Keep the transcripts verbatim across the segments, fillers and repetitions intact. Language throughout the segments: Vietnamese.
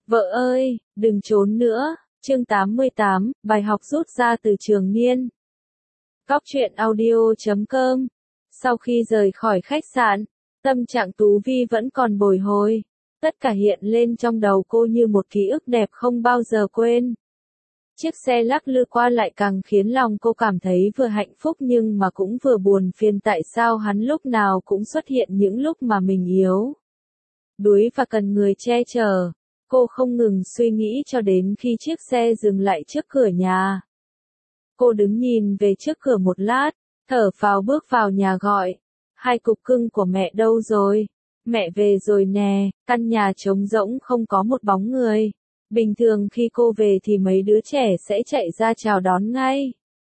Vợ ơi, đừng trốn nữa. Chương tám mươi tám, bài học rút ra từ Trường Niên. Cóc truyện audio chấm com. Sau khi rời khỏi khách sạn, tâm trạng Tú Vi vẫn còn bồi hồi. Tất cả hiện lên trong đầu cô như một ký ức đẹp không bao giờ quên. Chiếc xe lắc lư qua lại càng khiến lòng cô cảm thấy vừa hạnh phúc nhưng mà cũng vừa buồn phiền, tại sao hắn lúc nào cũng xuất hiện những lúc mà mình yếu đuối và cần người che chở. Cô không ngừng suy nghĩ cho đến khi chiếc xe dừng lại trước cửa nhà. Cô đứng nhìn về trước cửa một lát, thở phào bước vào nhà gọi. Hai cục cưng của mẹ đâu rồi? Mẹ về rồi nè. Căn nhà trống rỗng không có một bóng người. Bình thường khi cô về thì mấy đứa trẻ sẽ chạy ra chào đón ngay.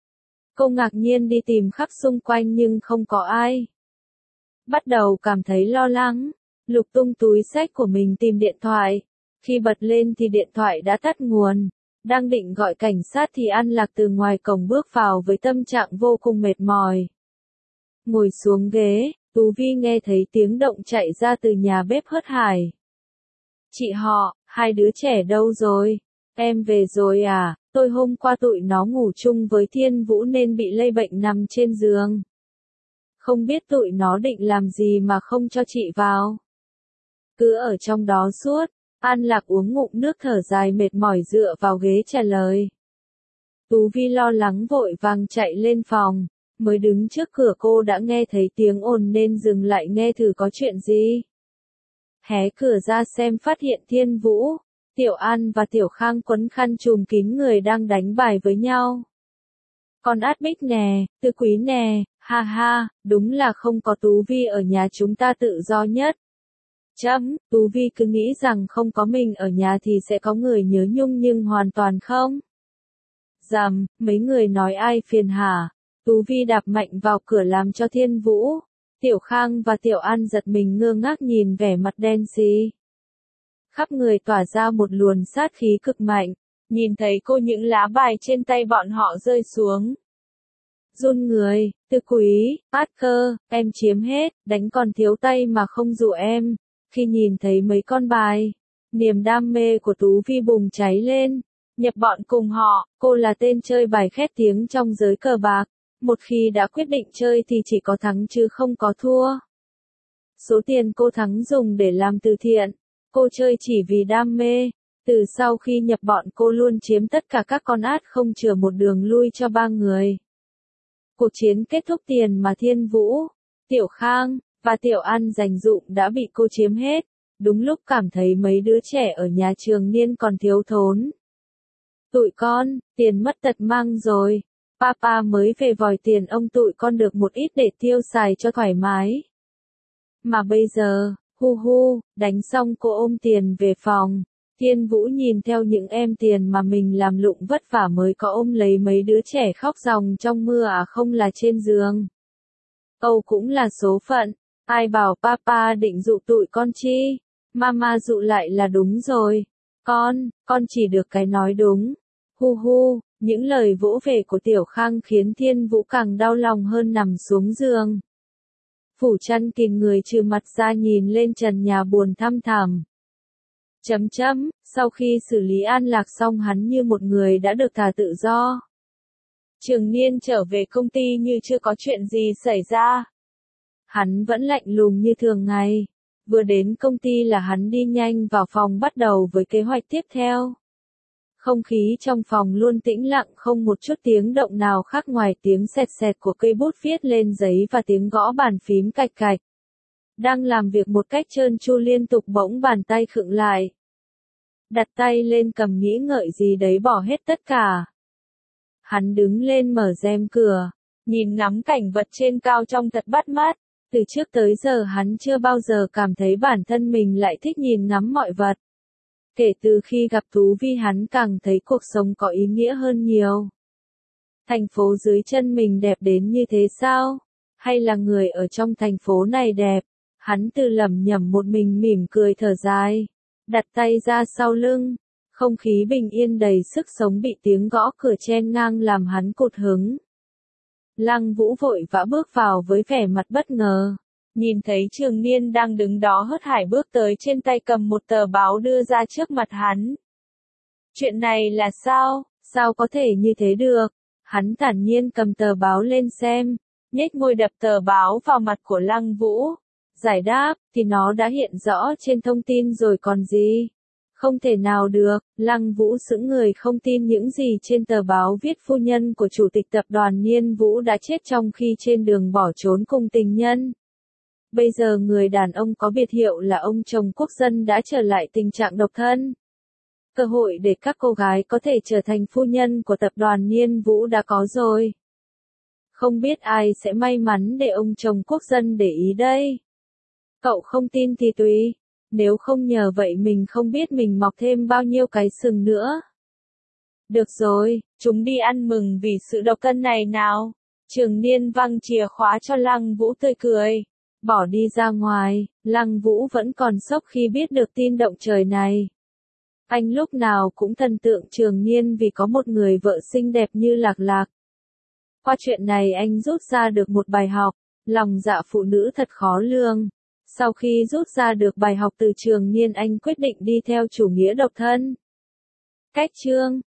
Cô ngạc nhiên đi tìm khắp xung quanh nhưng không có ai. Bắt đầu cảm thấy lo lắng, lục tung túi xách của mình tìm điện thoại. Khi bật lên thì điện thoại đã tắt nguồn. Đang định gọi cảnh sát thì An Lạc từ ngoài cổng bước vào với tâm trạng vô cùng mệt mỏi. Ngồi xuống ghế, Tú Vi nghe thấy tiếng động chạy ra từ nhà bếp hớt hải. Chị họ, hai đứa trẻ đâu rồi? Em về rồi à? Tôi hôm qua tụi nó ngủ chung với Thiên Vũ nên bị lây bệnh nằm trên giường. Không biết tụi nó định làm gì mà không cho chị vào. Cứ ở trong đó suốt. An Lạc uống ngụm nước thở dài mệt mỏi dựa vào ghế trả lời. Tú Vi lo lắng vội vàng chạy lên phòng, mới đứng trước cửa cô đã nghe thấy tiếng ồn nên dừng lại nghe thử có chuyện gì. Hé cửa ra xem phát hiện Thiên Vũ, Tiểu An và Tiểu Khang quấn khăn trùm kín người đang đánh bài với nhau. Con Át Bích nè, Tư Quý nè, ha ha, đúng là không có Tú Vi ở nhà chúng ta tự do nhất. Chấm, Tú Vi cứ nghĩ rằng không có mình ở nhà thì sẽ có người nhớ nhung nhưng hoàn toàn không. Dầm, mấy người nói ai phiền hả? Tú Vi đạp mạnh vào cửa làm cho Thiên Vũ, Tiểu Khang và Tiểu An giật mình ngơ ngác nhìn vẻ mặt đen xì. Khắp người tỏa ra một luồng sát khí cực mạnh, nhìn thấy cô những lá bài trên tay bọn họ rơi xuống. Run người, Tư Quý, Át Cơ, em chiếm hết, đánh còn thiếu tay mà không dụ em. Khi nhìn thấy mấy con bài, niềm đam mê của Tú Vi bùng cháy lên. Nhập bọn cùng họ, cô là tên chơi bài khét tiếng trong giới cờ bạc. Một khi đã quyết định chơi thì chỉ có thắng chứ không có thua. Số tiền cô thắng dùng để làm từ thiện. Cô chơi chỉ vì đam mê. Từ sau khi nhập bọn cô luôn chiếm tất cả các con át không chừa một đường lui cho ba người. Cuộc chiến kết thúc tiền mà Thiên Vũ, Tiểu Khang và Tiểu An dành dụm đã bị cô chiếm hết. Đúng lúc cảm thấy mấy đứa trẻ ở nhà Trường Niên còn thiếu thốn. Tụi con, tiền mất tật mang rồi. Papa mới về vòi tiền ông tụi con được một ít để tiêu xài cho thoải mái. Mà bây giờ, hu hu, đánh xong cô ôm tiền về phòng. Thiên Vũ nhìn theo những em tiền mà mình làm lụng vất vả mới có ôm lấy mấy đứa trẻ khóc ròng trong mưa à không là trên giường. Âu cũng là số phận, ai bảo papa định dụ tụi con chi, mama dụ lại là đúng rồi. Con, con chỉ được cái nói đúng. Hu hu, những lời vỗ về của Tiểu Khang khiến Thiên Vũ càng đau lòng hơn nằm xuống giường. Phủ chăn kín người trừ mặt ra nhìn lên trần nhà buồn thăm thẳm. Chấm chấm, sau khi xử lý An Lạc xong hắn như một người đã được thả tự do. Trường Niên trở về công ty như chưa có chuyện gì xảy ra. Hắn vẫn lạnh lùng như thường ngày. Vừa đến công ty là hắn đi nhanh vào phòng bắt đầu với kế hoạch tiếp theo. Không khí trong phòng luôn tĩnh lặng không một chút tiếng động nào khác ngoài tiếng sẹt sẹt của cây bút viết lên giấy và tiếng gõ bàn phím cạch cạch. Đang làm việc một cách trơn tru liên tục bỗng bàn tay khựng lại. Đặt tay lên cầm nghĩ ngợi gì đấy bỏ hết tất cả. Hắn đứng lên mở rèm cửa, nhìn ngắm cảnh vật trên cao trông thật bắt mắt. Từ trước tới giờ hắn chưa bao giờ cảm thấy bản thân mình lại thích nhìn ngắm mọi vật. Kể từ khi gặp Tú Vi hắn càng thấy cuộc sống có ý nghĩa hơn nhiều. Thành phố dưới chân mình đẹp đến như thế sao? Hay là người ở trong thành phố này đẹp? Hắn tự lẩm nhẩm một mình mỉm cười thở dài. Đặt tay ra sau lưng. Không khí bình yên đầy sức sống bị tiếng gõ cửa chen ngang làm hắn cụt hứng. Lăng Vũ vội vã bước vào với vẻ mặt bất ngờ. nhìn thấy Trường Niên đang đứng đó hớt hải bước tới trên tay cầm một tờ báo đưa ra trước mặt hắn. Chuyện này là sao? Sao có thể như thế được? Hắn thản nhiên cầm tờ báo lên xem, nhếch môi đập tờ báo vào mặt của Lăng Vũ. Giải đáp, thì nó đã hiện rõ trên thông tin rồi còn gì? Không thể nào được, Lăng Vũ sững người không tin những gì trên tờ báo viết phu nhân của chủ tịch tập đoàn Niên Vũ đã chết trong khi trên đường bỏ trốn cùng tình nhân. Bây giờ người đàn ông có biệt hiệu là ông chồng quốc dân đã trở lại tình trạng độc thân. Cơ hội để các cô gái có thể trở thành phu nhân của tập đoàn Niên Vũ đã có rồi. Không biết ai sẽ may mắn để ông chồng quốc dân để ý đây. Cậu không tin thì tùy. Nếu không nhờ vậy mình không biết mình mọc thêm bao nhiêu cái sừng nữa. Được rồi, chúng đi ăn mừng vì sự độc thân này nào. Trường Niên văng chìa khóa cho Lăng Vũ tươi cười. Bỏ đi ra ngoài, Lăng Vũ vẫn còn sốc khi biết được tin động trời này. Anh lúc nào cũng thần tượng Trường Niên vì có một người vợ xinh đẹp như Lạc Lạc. Qua chuyện này anh rút ra được một bài học, lòng dạ phụ nữ thật khó lường. Sau khi rút ra được bài học từ Trường Niên anh quyết định đi theo chủ nghĩa độc thân. Cách chương